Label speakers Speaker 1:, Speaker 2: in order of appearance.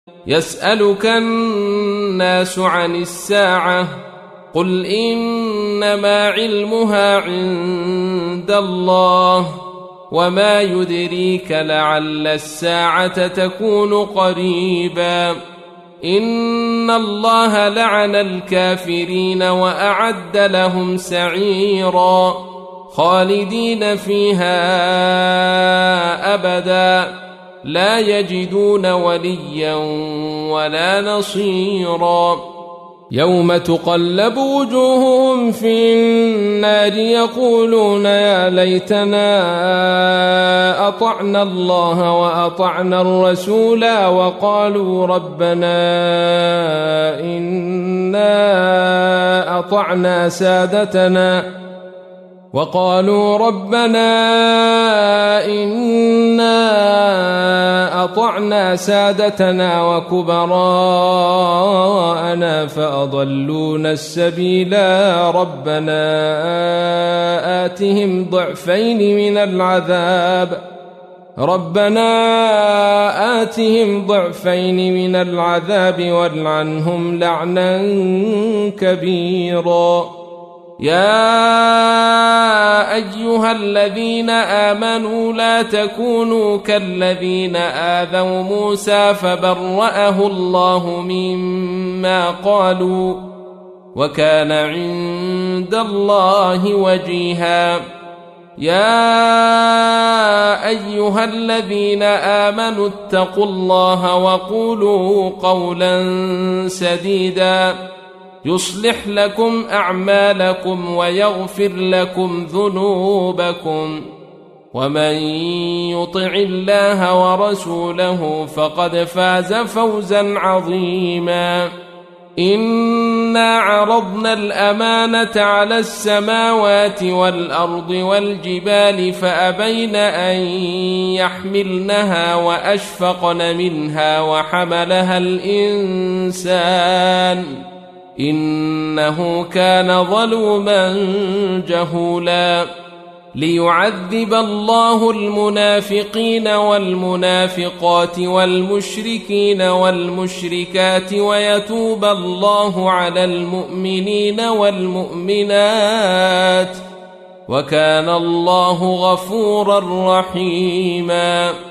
Speaker 1: يسألك الناس عن الساعة قل إنما علمها عند الله وما يدريك لعل الساعة تكون قريبا إن الله لعن الكافرين وأعد لهم سعيرا خالدين فيها أبدا لا يجدون وليا ولا نصيرا يوم تقلب وجوههم في النار يقولون يا ليتنا أطعنا الله وأطعنا الرسولا وقالوا ربنا إنا أطعنا سادتنا وكبراءنا فأضلونا السبيلا ربنا آتهم ضعفين من العذاب والعنهم لعنا كبيرا يا أيها الذين آمنوا لا تكونوا كالذين آذوا موسى فبرأه الله مما قالوا وكان عند الله وجيها يا أيها الذين آمنوا اتقوا الله وقولوا قولا سديدا يصلح لكم أعمالكم ويغفر لكم ذنوبكم ومن يطع الله ورسوله فقد فاز فوزا عظيما إنا عرضنا الأمانة على السماوات والأرض والجبال فأبين أن يحملنها وأشفقن منها وحملها الإنسان إنه كان ظلوما جهولا ليعذب الله المنافقين والمنافقات والمشركين والمشركات ويتوب الله على المؤمنين والمؤمنات وكان الله غفورا رحيما